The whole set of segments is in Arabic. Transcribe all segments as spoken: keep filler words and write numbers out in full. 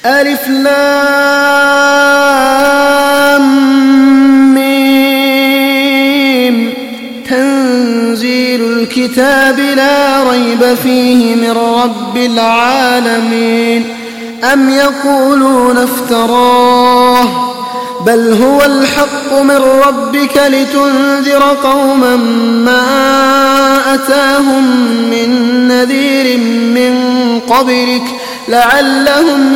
ألف لام ميم تنزيل الكتاب لا ريب فيه من رب العالمين. أم يقولون افتراه بل هو الحق من ربك لتنذر قوما ما أتاهم من نذير من قبلك لعلهم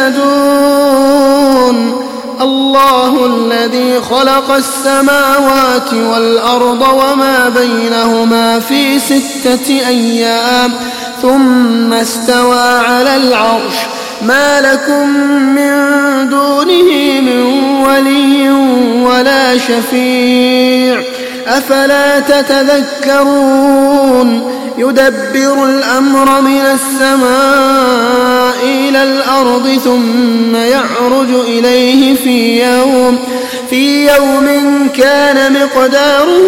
يهتدون. الله الذي خلق السماوات والأرض وما بينهما في ستة أيام ثم استوى على العرش ما لكم من دونه من ولي ولا شفيع أفلا تتذكرون. يدبر الأمر من السماء إلى الأرض ثم يعرج إليه في يوم في يوم كان مقداره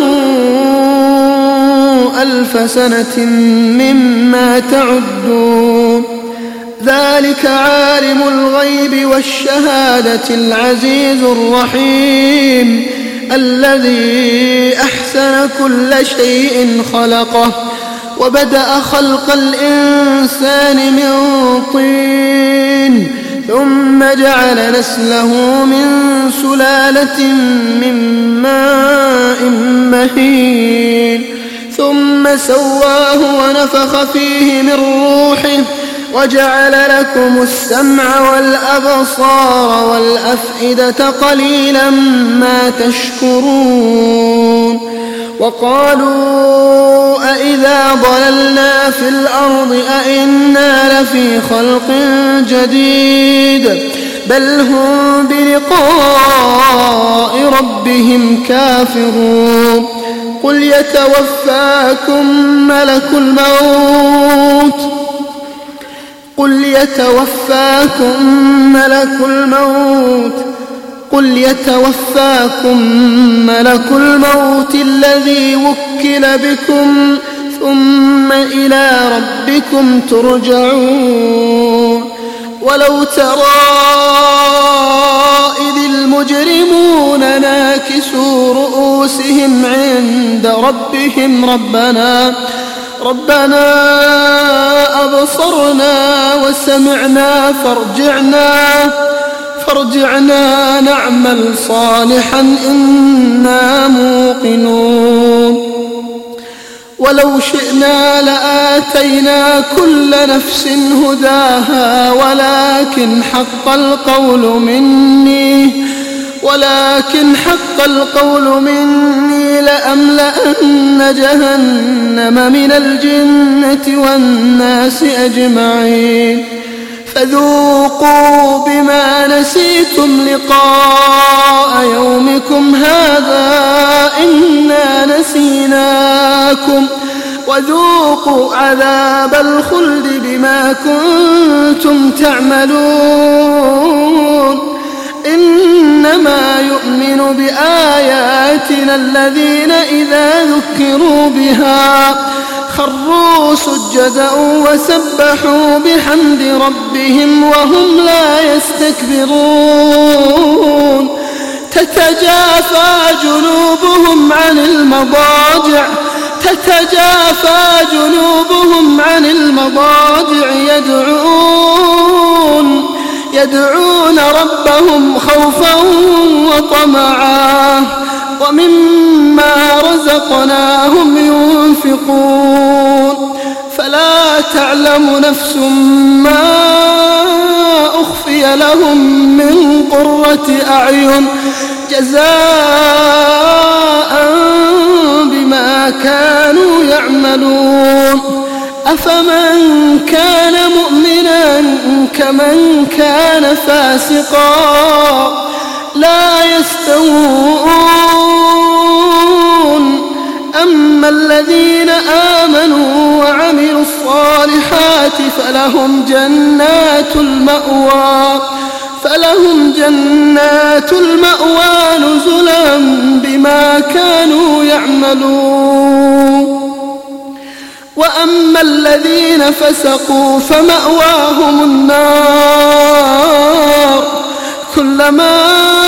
ألف سنة مما تعدون. ذلك عالم الغيب والشهادة العزيز الرحيم الذي أحسن كل شيء خلقه وبدأ خلق الإنسان من طين ثم جعل نسله من سلالة من ماء مهين ثم سواه ونفخ فيه من روحه وجعل لكم السمع والأبصار والأفئدة قليلا ما تشكرون. وقالوا أإذا ضللنا في الأرض أإنا لفي خلق جديد بل هم بلقاء ربهم كافرون. قل يتوفاكم ملك الموت قل يتوفاكم ملك الموت قل يتوفاكم ملك الموت الذي وكل بكم ثم إلى ربكم ترجعون. ولو ترى إذ المجرمون ناكسوا رؤوسهم عند ربهم ربنا ربنا أبصرنا وسمعنا فارجعنا فارجعنا نعمل صالحا إنا موقنون. ولو شئنا لآتينا كل نفس هداها ولكن حق القول مني ولكن حق القول مني لأملأن جهنم من الجنة والناس أجمعين. فذوقوا بما نسيتم لقاء يومكم هذا إنا نسيناكم وذوقوا عذاب الخلد بما كنتم تعملون. إنما يؤمن بآياتنا الذين إذا ذكروا بها خروا سجدا وسبحوا بحمد ربهم وهم لا يستكبرون. تتجافى جنوبهم عن المضاجع تتجافى جنوبهم عن المضاجع يدعون يدعون ربهم خوفا وطمعا ومما رزقناهم ينفقون. فلا تعلم نفس ما أخفي لهم من قرة أعين جزاء بما كانوا يعملون. أفمن كان مؤمنا كمن كان فاسقا لا يستوون. أما الذين آمنوا وعملوا الصالحات فلهم جنات المأوى فلهم جنات المأوى نزلا بما كانوا يعملون. وأما الذين فسقوا فمأواهم النار كلما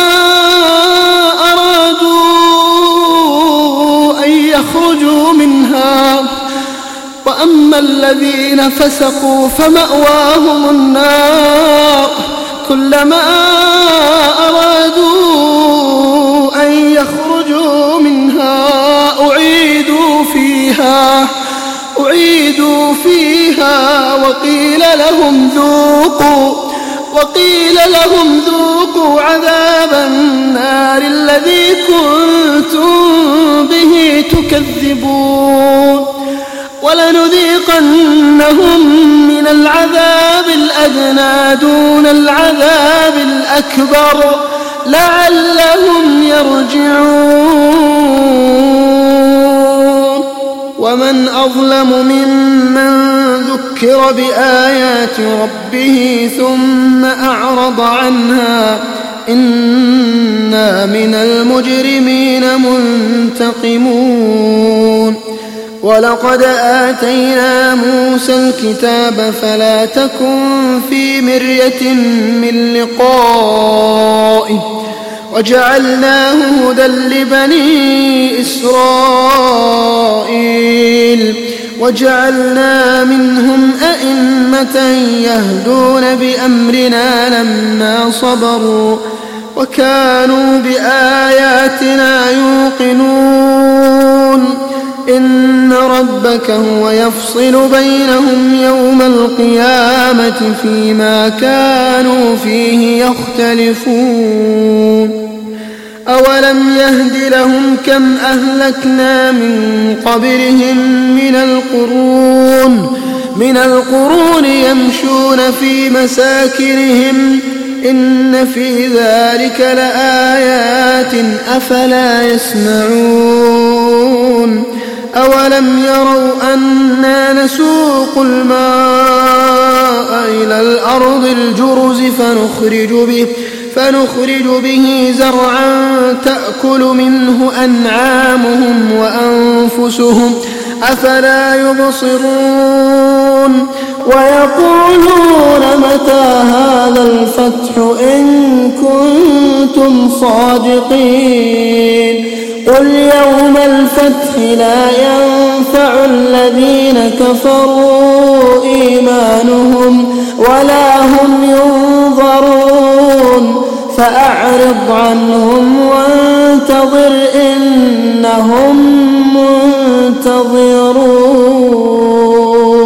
أرادوا أن يخرجوا منها. وأما الذين فسقوا فمأواهم النار كلما أرادوا أن يخرجوا منها أعيدوا فيها أعيدوا فيها وقيل لهم ذوقوا وقيل لهم ذوقوا عذاب النار الذي كنتم به تكذبون. ولنذيقنهم من العذاب الأدنى دون العذاب الأكبر لعلهم يرجعون. ومن أظلم ممن ذكر بآيات ربه ثم أعرض عنها إنا من المجرمين منتقمون. ولقد آتينا موسى الكتاب فلا تكن في مرية من لقائه وجعلناه هدى لبني إسرائيل وجعلنا منهم أئمة يهدون بأمرنا لما صبروا وكانوا بآياتنا يوقنون. إن ربك هو يفصل بينهم يوم القيامة فيما كانوا فيه يختلفون. أولم يهد لهم كم أهلكنا من قبلهم من القرون من القرون يمشون في مساكنهم إن في ذلك لآيات أفلا يسمعون. أولم يروا أنا نسوق الماء إلى الأرض الجرز فنخرج به فنخرج به زرعا تأكل منه أنعامهم وأنفسهم أفلا يبصرون. ويقولون متى هذا الفتح إن كنتم صادقين قل يوم الفتح لا ينفع الذين كفروا إيمانهم ولا هم ينظرون فأعرض عنهم وانتظر إنهم منتظرون.